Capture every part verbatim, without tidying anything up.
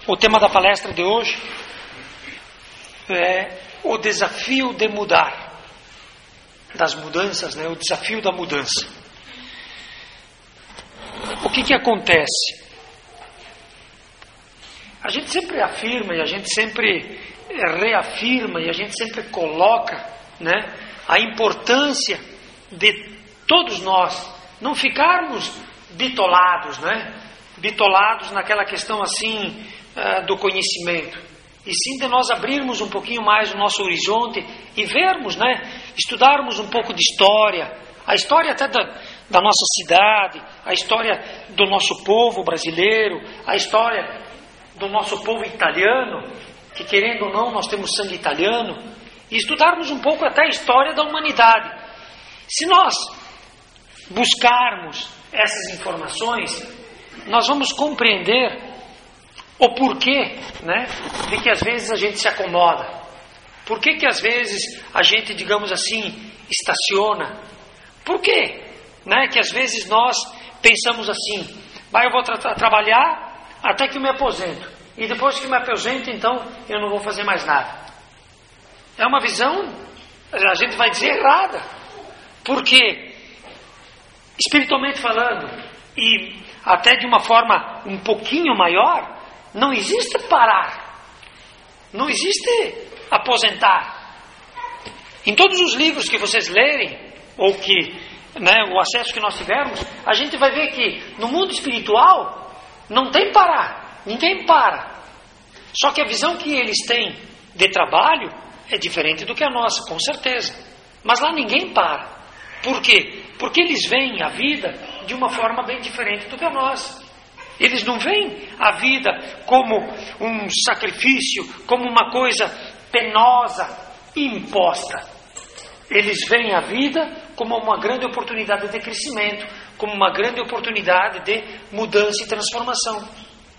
O tema da palestra de hoje é o desafio de mudar, das mudanças, né? O desafio da mudança. O que que acontece? A gente sempre afirma e a gente sempre reafirma e a gente sempre coloca, né, a importância de todos nós não ficarmos bitolados, né? bitolados naquela questão assim uh, do conhecimento, e sim de nós abrirmos um pouquinho mais o nosso horizonte e vermos, né, estudarmos um pouco de história, a história até da, da nossa cidade, a história do nosso povo brasileiro, a história do nosso povo italiano, que querendo ou não nós temos sangue italiano, e estudarmos um pouco até a história da humanidade. Se nós buscarmos essas informações, nós vamos compreender o porquê, né, de que às vezes a gente se acomoda. Por que que às vezes a gente, digamos assim, estaciona? Por quê, né, que às vezes nós pensamos assim: bah, eu vou tra- trabalhar até que eu me aposento, e depois que me aposento, então eu não vou fazer mais nada. É uma visão, a gente vai dizer, errada. Porque, espiritualmente falando, e até de uma forma um pouquinho maior, não existe parar, não existe aposentar. Em todos os livros que vocês lerem, ou que, né, o acesso que nós tivermos, a gente vai ver que no mundo espiritual não tem parar, ninguém para. Só que a visão que eles têm de trabalho é diferente do que a nossa, com certeza. Mas lá ninguém para. Por quê? Porque eles veem a vida de uma forma bem diferente do que a nossa. Eles não veem a vida como um sacrifício, como uma coisa penosa, imposta. Eles veem a vida como uma grande oportunidade de crescimento, como uma grande oportunidade de mudança e transformação.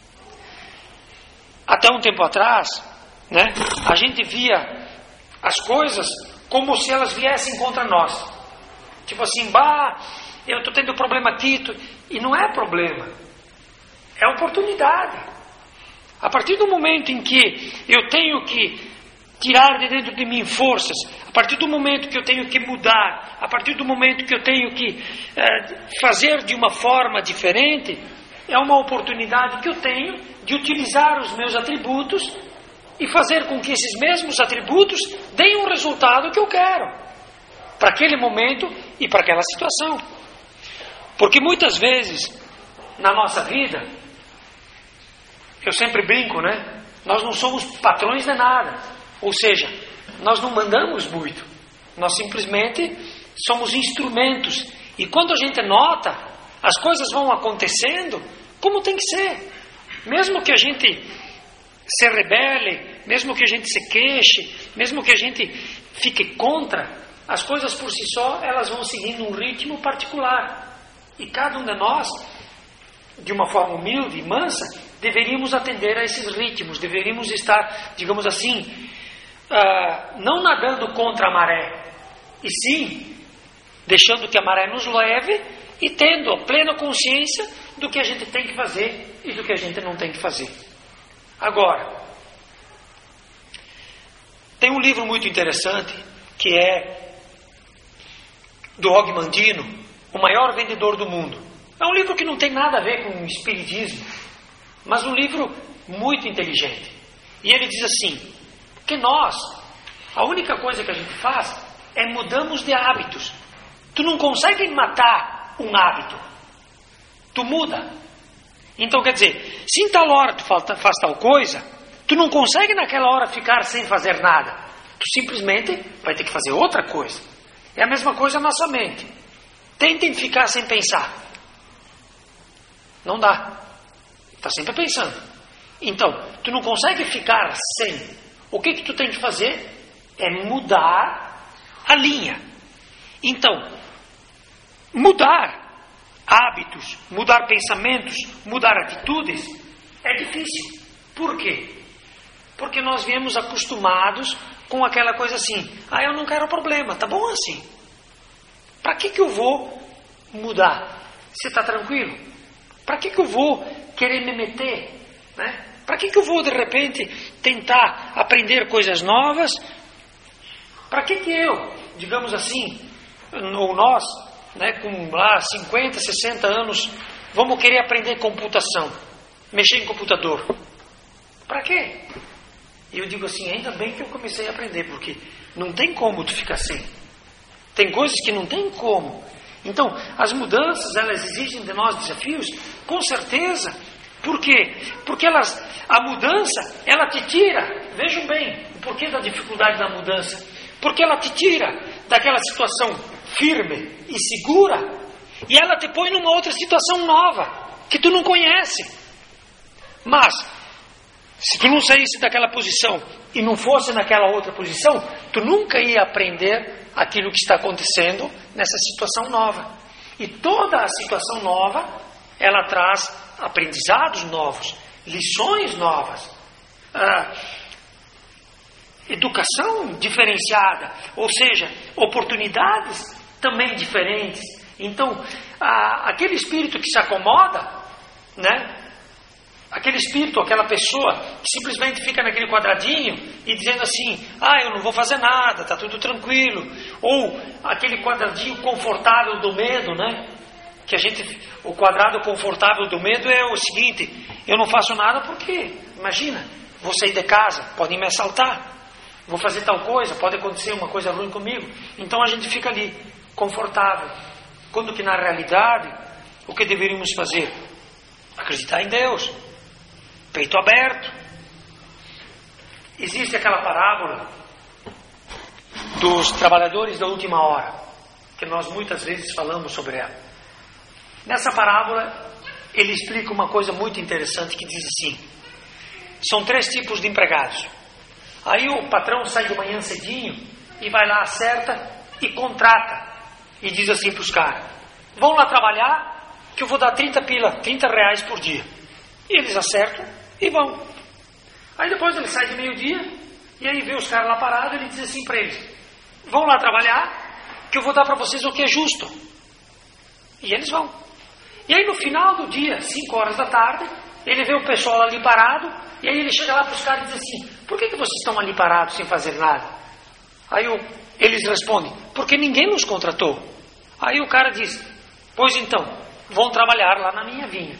Até um tempo atrás, né, a gente via as coisas como se elas viessem contra nós. Tipo assim, bah, eu estou tendo problema aqui, tu... e não é problema, é oportunidade. A partir do momento em que eu tenho que tirar de dentro de mim forças, a partir do momento que eu tenho que mudar, a partir do momento que eu tenho que é, fazer de uma forma diferente, é uma oportunidade que eu tenho de utilizar os meus atributos e fazer com que esses mesmos atributos deem um resultado que eu quero para aquele momento e para aquela situação. Porque muitas vezes na nossa vida, eu sempre brinco, né? Nós não somos patrões de nada. Ou seja, nós não mandamos muito. Nós simplesmente somos instrumentos. E quando a gente nota, as coisas vão acontecendo como tem que ser. Mesmo que a gente se rebele, mesmo que a gente se queixe, mesmo que a gente fique contra, as coisas por si só, elas vão seguindo um ritmo particular. E cada um de nós, de uma forma humilde e mansa, deveríamos atender a esses ritmos, deveríamos estar, digamos assim, uh, não nadando contra a maré, e sim deixando que a maré nos leve e tendo a plena consciência do que a gente tem que fazer e do que a gente não tem que fazer. Agora, tem um livro muito interessante que é do Og Mandino, o maior vendedor do mundo. É um livro que não tem nada a ver com espiritismo, mas um livro muito inteligente. E ele diz assim, que nós, a única coisa que a gente faz é mudamos de hábitos. Tu não consegue matar um hábito, tu muda. Então quer dizer, se em tal hora tu faz tal coisa, tu não consegue naquela hora ficar sem fazer nada. Tu simplesmente vai ter que fazer outra coisa. É a mesma coisa na nossa mente. Tentem ficar sem pensar. Não dá. Está sempre pensando. Então, tu não consegue ficar sem. O que que tu tem que fazer é mudar a linha. Então, mudar hábitos, mudar pensamentos, mudar atitudes é difícil. Por quê? Porque nós viemos acostumados com aquela coisa assim, ah, eu não quero problema, tá bom assim. Para que que eu vou mudar? Você está tranquilo? Para que que eu vou querer me meter, né? Para que, que eu vou, de repente, tentar aprender coisas novas? Para que, que eu, digamos assim, ou nós, né, com lá cinquenta, sessenta anos, vamos querer aprender computação, mexer em computador? Para quê? E eu digo assim, ainda bem que eu comecei a aprender, porque não tem como tu ficar sem. Tem coisas que não tem como. Então, as mudanças, elas exigem de nós desafios, com certeza. Por quê? Porque elas, a mudança, ela te tira, vejam bem, o porquê da dificuldade da mudança. Porque ela te tira daquela situação firme e segura, e ela te põe numa outra situação nova, que tu não conhece. Mas, se tu não saísse daquela posição e não fosse naquela outra posição, tu nunca ia aprender aquilo que está acontecendo nessa situação nova. E toda a situação nova, ela traz aprendizados novos, lições novas, ah, educação diferenciada, ou seja, oportunidades também diferentes. Então, ah, aquele espírito que se acomoda, né? Aquele espírito, aquela pessoa que simplesmente fica naquele quadradinho e dizendo assim, ah, eu não vou fazer nada, está tudo tranquilo. Ou aquele quadradinho confortável do medo, né? Que a gente, o quadrado confortável do medo é o seguinte, eu não faço nada porque, imagina, vou sair de casa, podem me assaltar, vou fazer tal coisa, pode acontecer uma coisa ruim comigo. Então a gente fica ali, confortável. Quando que na realidade, o que deveríamos fazer? Acreditar em Deus. Peito aberto. Existe aquela parábola dos trabalhadores da última hora, que nós muitas vezes falamos sobre ela. Nessa parábola, ele explica uma coisa muito interessante que diz assim, são três tipos de empregados. Aí o patrão sai de manhã cedinho e vai lá, acerta e contrata. E diz assim para os caras, vão lá trabalhar que eu vou dar trinta pila, trinta reais por dia. E eles acertam e vão. Aí depois ele sai de meio-dia e aí vê os caras lá parados e ele diz assim para eles, vão lá trabalhar que eu vou dar para vocês o que é justo. E eles vão. E aí no final do dia, cinco horas da tarde, ele vê o pessoal ali parado e aí ele chega lá para os caras e diz assim, por que, que vocês estão ali parados sem fazer nada? Aí o, eles respondem, porque ninguém nos contratou. Aí o cara diz, pois então, vão trabalhar lá na minha vinha.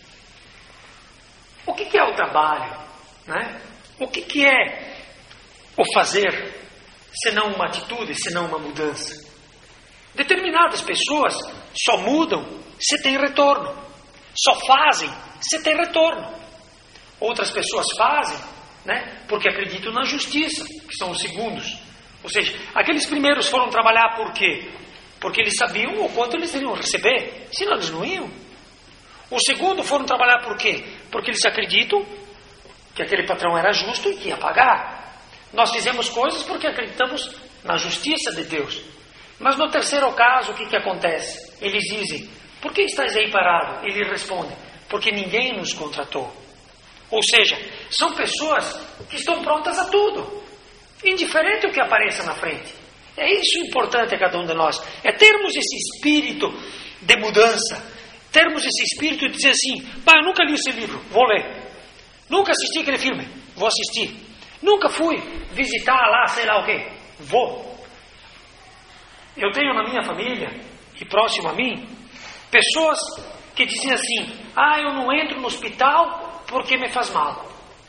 O que, que é o trabalho? Né? O que, que é o fazer, senão uma atitude, senão uma mudança? Determinadas pessoas só mudam se tem retorno. Só fazem se tem retorno. Outras pessoas fazem, né, porque acreditam na justiça, que são os segundos. Ou seja, aqueles primeiros foram trabalhar por quê? Porque eles sabiam o quanto eles iriam receber, senão eles não iam. Os segundos foram trabalhar por quê? Porque eles acreditam que aquele patrão era justo e que ia pagar. Nós fizemos coisas porque acreditamos na justiça de Deus. Mas no terceiro caso, o que, que acontece? Eles dizem, por que estás aí parado? Ele responde, porque ninguém nos contratou. Ou seja, são pessoas que estão prontas a tudo, indiferente o que apareça na frente. É isso importante a cada um de nós. É termos esse espírito de mudança, termos esse espírito de dizer assim, pá, eu nunca li esse livro, vou ler. Nunca assisti aquele filme, vou assistir. Nunca fui visitar lá, sei lá o quê, vou. Eu tenho na minha família, e próximo a mim, pessoas que dizem assim, ah, eu não entro no hospital porque me faz mal.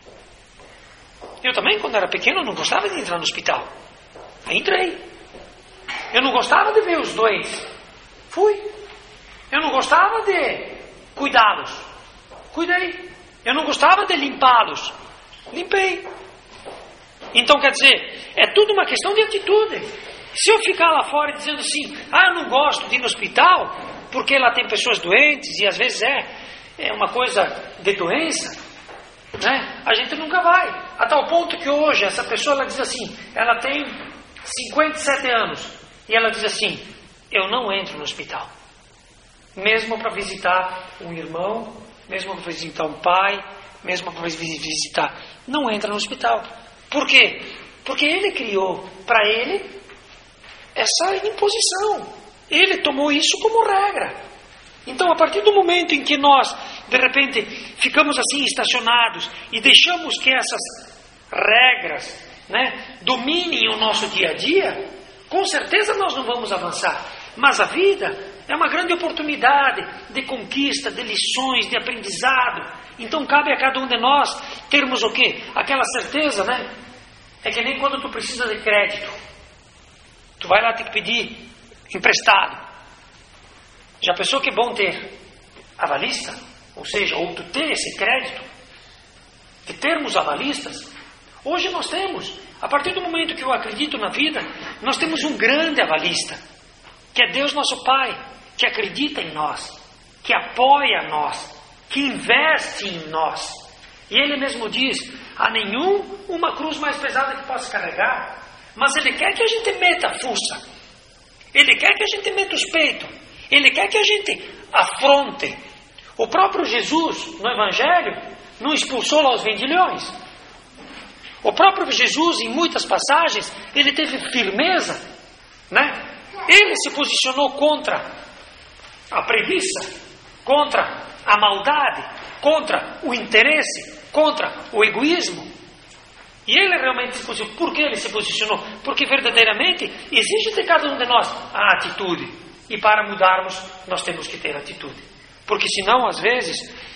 Eu também, quando era pequeno, não gostava de entrar no hospital. Aí entrei. Eu não gostava de ver os doentes. Fui. Eu não gostava de cuidá-los. Cuidei. Eu não gostava de limpá-los. Limpei. Então, quer dizer, é tudo uma questão de atitude. Se eu ficar lá fora dizendo assim, ah, eu não gosto de ir no hospital, porque lá tem pessoas doentes, e às vezes é, é uma coisa de doença, né? A gente nunca vai. A tal ponto que hoje essa pessoa, ela diz assim, ela tem cinquenta e sete anos, e ela diz assim, eu não entro no hospital. Mesmo para visitar um irmão, mesmo para visitar um pai, mesmo para visitar, não entra no hospital. Por quê? Porque ele criou para ele essa imposição. Ele tomou isso como regra. Então, a partir do momento em que nós de repente ficamos assim estacionados e deixamos que essas regras, né, dominem o nosso dia a dia, com certeza nós não vamos avançar. Mas a vida é uma grande oportunidade de conquista, de lições, de aprendizado. Então cabe a cada um de nós termos o quê? Aquela certeza, né? É que nem quando tu precisa de crédito. Tu vai lá ter que pedir emprestado. Já pensou que é bom ter avalista? Ou seja, ou tu ter esse crédito, de termos avalistas. Hoje nós temos, a partir do momento que eu acredito na vida, nós temos um grande avalista, que é Deus nosso Pai, que acredita em nós, que apoia nós, que investe em nós. E Ele mesmo diz, há nenhum uma cruz mais pesada que possa carregar, mas Ele quer que a gente meta a fuça, Ele quer que a gente meta os peitos, Ele quer que a gente afronte. O próprio Jesus, no Evangelho, não expulsou lá os vendilhões. O próprio Jesus, em muitas passagens, ele teve firmeza, né? Ele se posicionou contra a preguiça, contra a maldade, contra o interesse, contra o egoísmo. E ele realmente se posicionou. Por que ele se posicionou? Porque verdadeiramente exige de cada um de nós a atitude. E para mudarmos, nós temos que ter atitude. Porque senão, às vezes,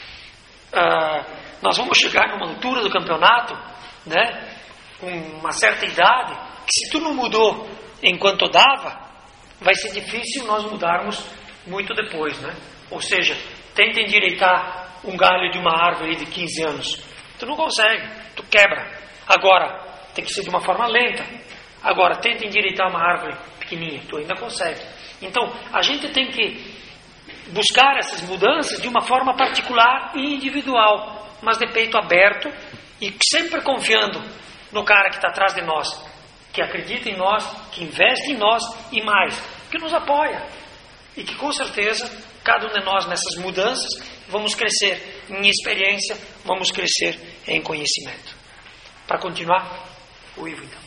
uh, nós vamos chegar numa altura do campeonato, né, com uma certa idade, que se tu não mudou enquanto dava, vai ser difícil nós mudarmos muito depois, né? Ou seja, tenta endireitar um galho de uma árvore de quinze anos. Tu não consegue, tu quebra. Agora, tem que ser de uma forma lenta. Agora, tenta endireitar uma árvore pequenininha, tu ainda consegue. Então, a gente tem que buscar essas mudanças de uma forma particular e individual, mas de peito aberto e sempre confiando no cara que está atrás de nós, que acredita em nós, que investe em nós e mais, que nos apoia. E que com certeza, cada um de nós nessas mudanças, vamos crescer em experiência, vamos crescer em conhecimento. Para continuar, o Ivo então.